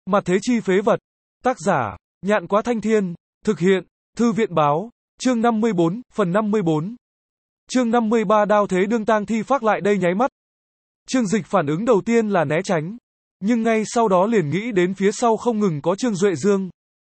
Mặt thế chi phế vật. Tác giả, Nhạn Quá Thanh Thiên. Thực hiện, Thư viện báo. Chương 54, phần 54. Chương 53 đao thế đương tang thi phác lại đây nháy mắt. Trương Dịch phản ứng đầu tiên là né tránh. Nhưng ngay sau đó liền nghĩ đến phía sau không ngừng có Trương Duệ Dương.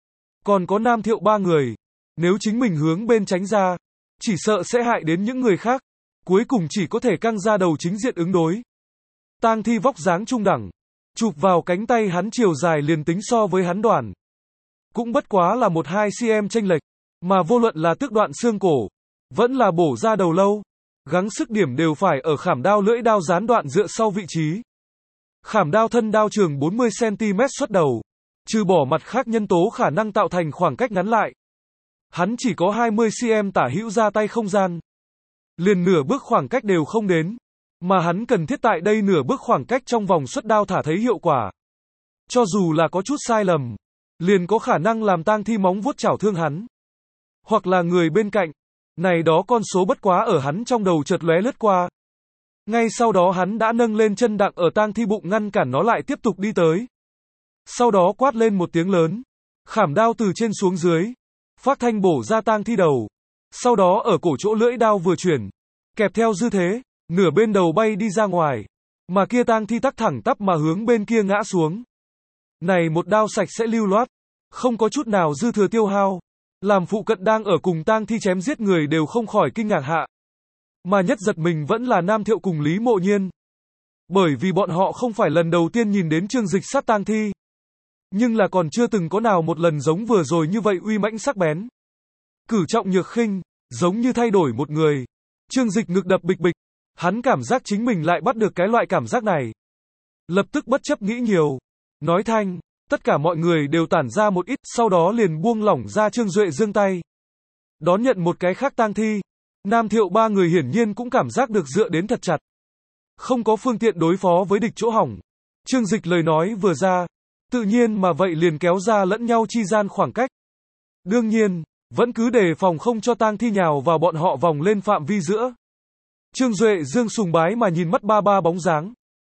Còn có Nam Thiệu ba người. Nếu chính mình hướng bên tránh ra, chỉ sợ sẽ hại đến những người khác. Cuối cùng chỉ có thể căng ra đầu chính diện ứng đối. Tang thi vóc dáng trung đẳng. Chụp vào cánh tay hắn chiều dài liền tính so với hắn đoàn. Cũng bất quá là 1-2 cm chênh lệch. Mà vô luận là tước đoạn xương cổ, vẫn là bổ ra đầu lâu. Gắng sức điểm đều phải ở khảm đao lưỡi đao gián đoạn dựa sau vị trí. Khảm đao thân đao trường 40 cm xuất đầu. Trừ bỏ mặt khác nhân tố khả năng tạo thành khoảng cách ngắn lại. Hắn chỉ có 20 cm tả hữu ra tay không gian. Liền nửa bước khoảng cách đều không đến. Mà hắn cần thiết tại đây nửa bước khoảng cách trong vòng xuất đao thả thấy hiệu quả. Cho dù là có chút sai lầm, liền có khả năng làm tang thi móng vuốt chảo thương hắn. Hoặc là người bên cạnh. Này đó con số bất quá ở hắn trong đầu chợt lóe lướt qua. Ngay sau đó hắn đã nâng lên chân đặng ở tang thi bụng ngăn cản nó lại tiếp tục đi tới. Sau đó quát lên một tiếng lớn. Khảm đao từ trên xuống dưới. Phác thanh bổ ra tang thi đầu. Sau đó ở cổ chỗ lưỡi đao vừa chuyển. Kẹp theo dư thế. Nửa bên đầu bay đi ra ngoài. Mà kia tang thi tắc thẳng tắp mà hướng bên kia ngã xuống. Này một đao sạch sẽ lưu loát. Không có chút nào dư thừa tiêu hao. Làm phụ cận đang ở cùng tang thi chém giết người đều không khỏi kinh ngạc hạ. Mà nhất giật mình vẫn là Nam Thiệu cùng Lý Mộ Nhiên. Bởi vì bọn họ không phải lần đầu tiên nhìn đến Trương Dịch sát tang thi. Nhưng là còn chưa từng có nào một lần giống vừa rồi như vậy uy mãnh sắc bén. Cử trọng nhược khinh, giống như thay đổi một người. Trương Dịch ngực đập bịch bịch. Hắn cảm giác chính mình lại bắt được cái loại cảm giác này. Lập tức bất chấp nghĩ nhiều. Nói thanh, tất cả mọi người đều tản ra một ít, sau đó liền buông lỏng ra Trương Duệ Dương tay. Đón nhận một cái khác tang thi. Nam Thiệu ba người hiển nhiên cũng cảm giác được dựa đến thật chặt. Không có phương tiện đối phó với địch chỗ hỏng. Trương Dịch lời nói vừa ra. Tự nhiên mà vậy liền kéo ra lẫn nhau chi gian khoảng cách. Đương nhiên, vẫn cứ đề phòng không cho tang thi nhào vào bọn họ vòng lên phạm vi giữa. Trương Duệ Dương sùng bái mà nhìn mắt ba bóng dáng.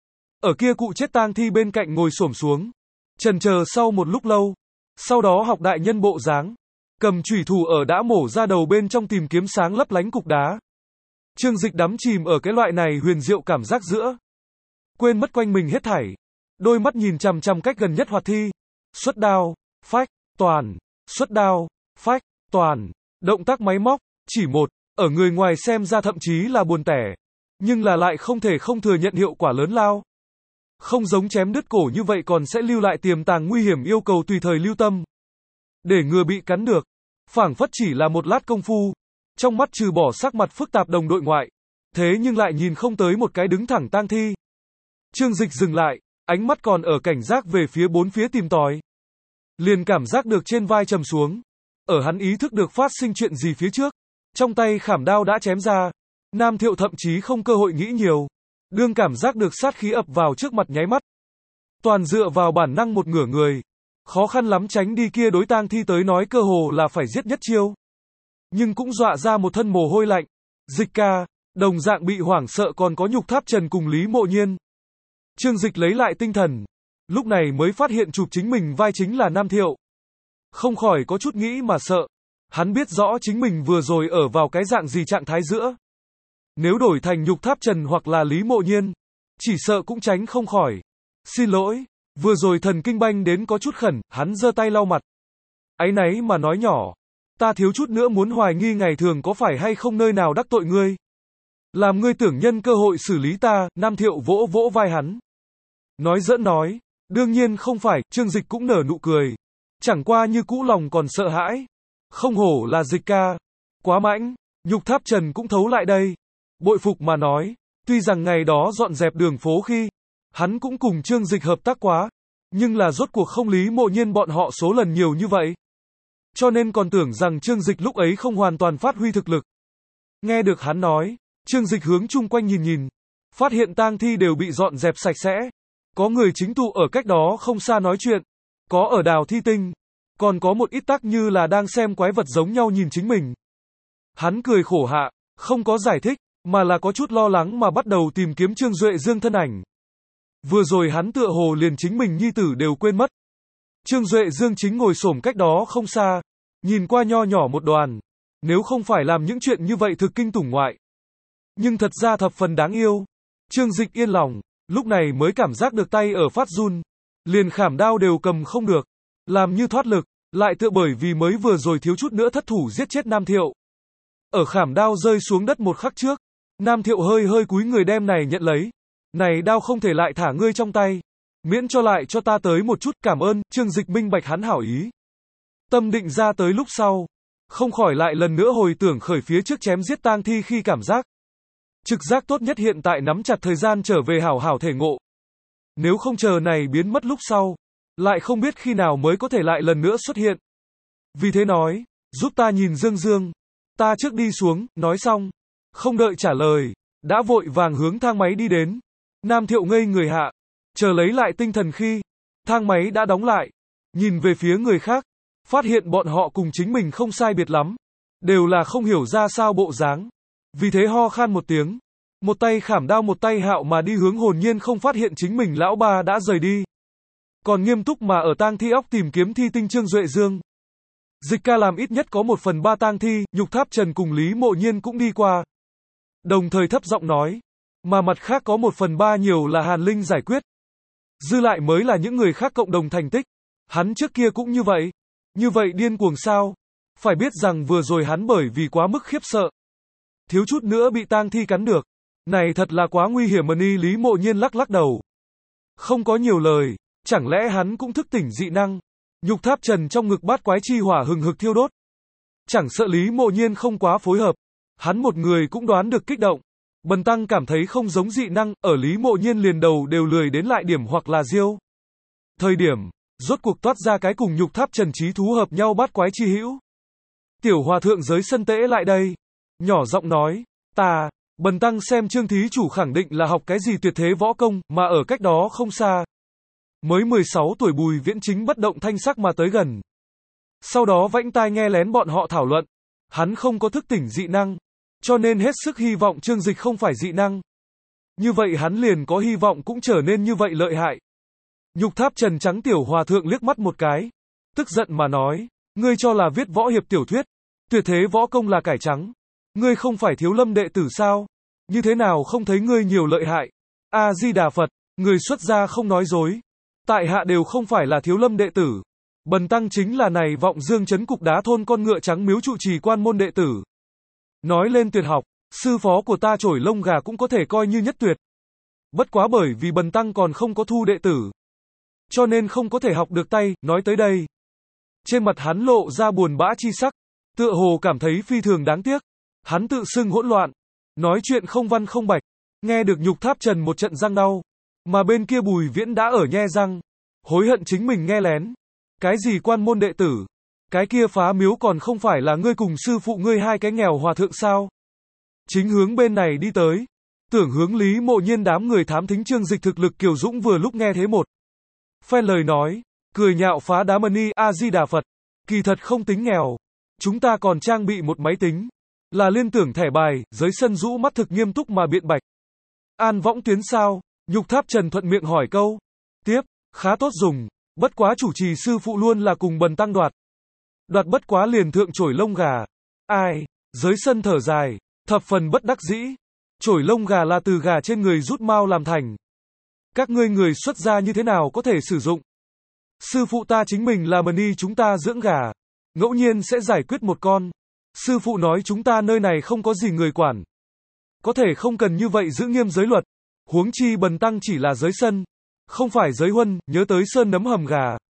Ở kia cụ chết tang thi bên cạnh ngồi xổm xuống. Chần chờ sau một lúc lâu. Sau đó học đại nhân bộ dáng. Cầm chủy thủ ở đã mổ ra đầu bên trong tìm kiếm sáng lấp lánh cục đá. Trương Dịch đắm chìm ở cái loại này huyền diệu cảm giác giữa. Quên mất quanh mình hết thảy. Đôi mắt nhìn chằm chằm cách gần nhất hoạt thi. Xuất đao, phách, toàn. Xuất đao, phách, toàn. Động tác máy móc, chỉ một. Ở người ngoài xem ra thậm chí là buồn tẻ. Nhưng là lại không thể không thừa nhận hiệu quả lớn lao. Không giống chém đứt cổ như vậy còn sẽ lưu lại tiềm tàng nguy hiểm yêu cầu tùy thời lưu tâm. Để ngừa bị cắn được. Phảng phất chỉ là một lát công phu. Trong mắt trừ bỏ sắc mặt phức tạp đồng đội ngoại. Thế nhưng lại nhìn không tới một cái đứng thẳng tang thi. Trương Dịch dừng lại. Ánh mắt còn ở cảnh giác về phía bốn phía tìm tòi. Liền cảm giác được trên vai trầm xuống. Ở hắn ý thức được phát sinh chuyện gì phía trước. Trong tay khảm đao đã chém ra. Nam Thiệu thậm chí không cơ hội nghĩ nhiều. Đương cảm giác được sát khí ập vào trước mặt nháy mắt. Toàn dựa vào bản năng một ngửa người. Khó khăn lắm tránh đi kia đối tang thi tới nói cơ hồ là phải giết nhất chiêu. Nhưng cũng dọa ra một thân mồ hôi lạnh. Dịch ca, đồng dạng bị hoảng sợ còn có Nhục Tháp Trần cùng Lý Mộ Nhiên. Trương Dịch lấy lại tinh thần. Lúc này mới phát hiện chụp chính mình vai chính là Nam Thiệu. Không khỏi có chút nghĩ mà sợ. Hắn biết rõ chính mình vừa rồi ở vào cái dạng gì trạng thái giữa. Nếu đổi thành Nhục Tháp Trần hoặc là Lý Mộ Nhiên, chỉ sợ cũng tránh không khỏi. Xin lỗi, vừa rồi thần kinh banh đến có chút khẩn, hắn giơ tay lau mặt. Áy náy mà nói nhỏ, ta thiếu chút nữa muốn hoài nghi ngày thường có phải hay không nơi nào đắc tội ngươi. Làm ngươi tưởng nhân cơ hội xử lý ta, Nam Thiệu vỗ vỗ vai hắn. Nói giỡn nói, đương nhiên không phải, Trương Dịch cũng nở nụ cười. Chẳng qua như cũ lòng còn sợ hãi. Không hổ là Dịch ca. Quá mãnh, Nhục Tháp Trần cũng thấu lại đây. Bội phục mà nói, tuy rằng ngày đó dọn dẹp đường phố khi, hắn cũng cùng Trương Dịch hợp tác quá, nhưng là rốt cuộc không Lý Mộ Nhiên bọn họ số lần nhiều như vậy. Cho nên còn tưởng rằng Trương Dịch lúc ấy không hoàn toàn phát huy thực lực. Nghe được hắn nói, Trương Dịch hướng chung quanh nhìn, phát hiện tang thi đều bị dọn dẹp sạch sẽ. Có người chính tụ ở cách đó không xa nói chuyện, có ở đào thi tinh, còn có một ít tắc như là đang xem quái vật giống nhau nhìn chính mình. Hắn cười khổ hạ, không có giải thích, mà là có chút lo lắng mà bắt đầu tìm kiếm Trương Duệ Dương thân ảnh. Vừa rồi hắn tựa hồ liền chính mình nhi tử đều quên mất. Trương Duệ Dương chính ngồi xổm cách đó không xa, nhìn qua nho nhỏ một đoàn, nếu không phải làm những chuyện như vậy thực kinh tủng ngoại. Nhưng thật ra thập phần đáng yêu. Trương Dịch yên lòng, lúc này mới cảm giác được tay ở phát run, liền khảm đao đều cầm không được, làm như thoát lực, lại tựa bởi vì mới vừa rồi thiếu chút nữa thất thủ giết chết Nam Thiệu. Ở khảm đao rơi xuống đất một khắc trước, Nam Thiệu hơi hơi cúi người đem này nhận lấy. Này đao không thể lại thả ngươi trong tay, miễn cho lại cho ta tới một chút, cảm ơn. Trương Dịch minh bạch hắn hảo ý. Tâm định ra tới lúc sau, không khỏi lại lần nữa hồi tưởng khởi phía trước chém giết tang thi khi cảm giác. Trực giác tốt nhất hiện tại nắm chặt thời gian trở về hảo hảo thể ngộ. Nếu không chờ này biến mất lúc sau, lại không biết khi nào mới có thể lại lần nữa xuất hiện. Vì thế nói, giúp ta nhìn Dương Dương. Ta trước đi xuống, nói xong. Không đợi trả lời, đã vội vàng hướng thang máy đi đến. Nam Thiệu ngây người hạ, chờ lấy lại tinh thần khi, thang máy đã đóng lại. Nhìn về phía người khác, phát hiện bọn họ cùng chính mình không sai biệt lắm. Đều là không hiểu ra sao bộ dáng. Vì thế ho khan một tiếng. Một tay khảm đao một tay hạo mà đi hướng hồn nhiên không phát hiện chính mình lão ba đã rời đi. Còn nghiêm túc mà ở tang thi óc tìm kiếm thi tinh Trương Duệ Dương. Dịch ca làm ít nhất có 1/3 tang thi, Nhục Tháp Trần cùng Lý Mộ Nhiên cũng đi qua. Đồng thời thấp giọng nói. Mà mặt khác có 1/3 nhiều là Hàn Linh giải quyết. Dư lại mới là những người khác cộng đồng thành tích. Hắn trước kia cũng như vậy. Như vậy điên cuồng sao? Phải biết rằng vừa rồi hắn bởi vì quá mức khiếp sợ, thiếu chút nữa bị tang thi cắn được. Này thật là quá nguy hiểm mà ni. Lý Mộ Nhiên lắc lắc đầu. Không có nhiều lời, chẳng lẽ hắn cũng thức tỉnh dị năng? Nhục Tháp Trần trong ngực bát quái chi hỏa hừng hực thiêu đốt. Chẳng sợ Lý Mộ Nhiên không quá phối hợp, hắn một người cũng đoán được kích động. Bần tăng cảm thấy không giống dị năng, ở Lý Mộ Nhiên liền đầu đều lười đến lại điểm hoặc là diêu. Thời điểm, rốt cuộc toát ra cái cùng Nhục Tháp Trần trí thú hợp nhau bát quái chi hữu. Tiểu hòa thượng giới sân tễ lại đây, nhỏ giọng nói, bần tăng xem Trương thí chủ khẳng định là học cái gì tuyệt thế võ công, mà ở cách đó không xa. Mới 16 tuổi Bùi Viễn chính bất động thanh sắc mà tới gần. Sau đó vãnh tai nghe lén bọn họ thảo luận. Hắn không có thức tỉnh dị năng, cho nên hết sức hy vọng Trương Dịch không phải dị năng. Như vậy hắn liền có hy vọng cũng trở nên như vậy lợi hại. Nhục Tháp Trần trắng tiểu hòa thượng liếc mắt một cái, tức giận mà nói, ngươi cho là viết võ hiệp tiểu thuyết, tuyệt thế võ công là cải trắng. Ngươi không phải Thiếu Lâm đệ tử sao? Như thế nào không thấy ngươi nhiều lợi hại? A-di-đà Phật, người xuất gia không nói dối. Tại hạ đều không phải là Thiếu Lâm đệ tử. Bần tăng chính là này Vọng Dương trấn cục đá thôn con ngựa trắng miếu trụ trì quan môn đệ tử. Nói lên tuyệt học, sư phó của ta Chổi Lông Gà cũng có thể coi như nhất tuyệt. Bất quá bởi vì bần tăng còn không có thu đệ tử, cho nên không có thể học được tay. Nói tới đây, trên mặt hắn lộ ra buồn bã chi sắc, tựa hồ cảm thấy phi thường đáng tiếc. Hắn tự xưng hỗn loạn, nói chuyện không văn không bạch, nghe được Nhục Tháp Trần một trận răng đau, mà bên kia Bùi Viễn đã ở nhe răng, hối hận chính mình nghe lén. Cái gì quan môn đệ tử? Cái kia phá miếu còn không phải là ngươi cùng sư phụ ngươi hai cái nghèo hòa thượng sao? Chính hướng bên này đi tới, tưởng hướng Lý Mộ Nhiên đám người thám thính Trương Dịch thực lực kiều dũng vừa lúc nghe thế một phen lời nói, cười nhạo phá đá mani. A-di-đà Phật, kỳ thật không tính nghèo, chúng ta còn trang bị một máy tính, là liên tưởng thẻ bài. Giới sân rũ mắt thực nghiêm túc mà biện bạch. An võng tuyến sao? Nhục Tháp Trần thuận miệng hỏi câu. Tiếp, khá tốt dùng, bất quá chủ trì sư phụ luôn là cùng bần tăng đoạt bất quá liền thượng Chổi Lông Gà. Ai? Giới sân thở dài, thập phần bất đắc dĩ. Chổi lông gà là từ gà trên người rút mao làm thành. Các ngươi người xuất gia như thế nào có thể sử dụng? Sư phụ ta chính mình là mani chúng ta dưỡng gà, ngẫu nhiên sẽ giải quyết một con. Sư phụ nói chúng ta nơi này không có gì người quản, có thể không cần như vậy giữ nghiêm giới luật. Huống chi bần tăng chỉ là giới sân, không phải giới huân. Nhớ tới sơn nấm hầm gà,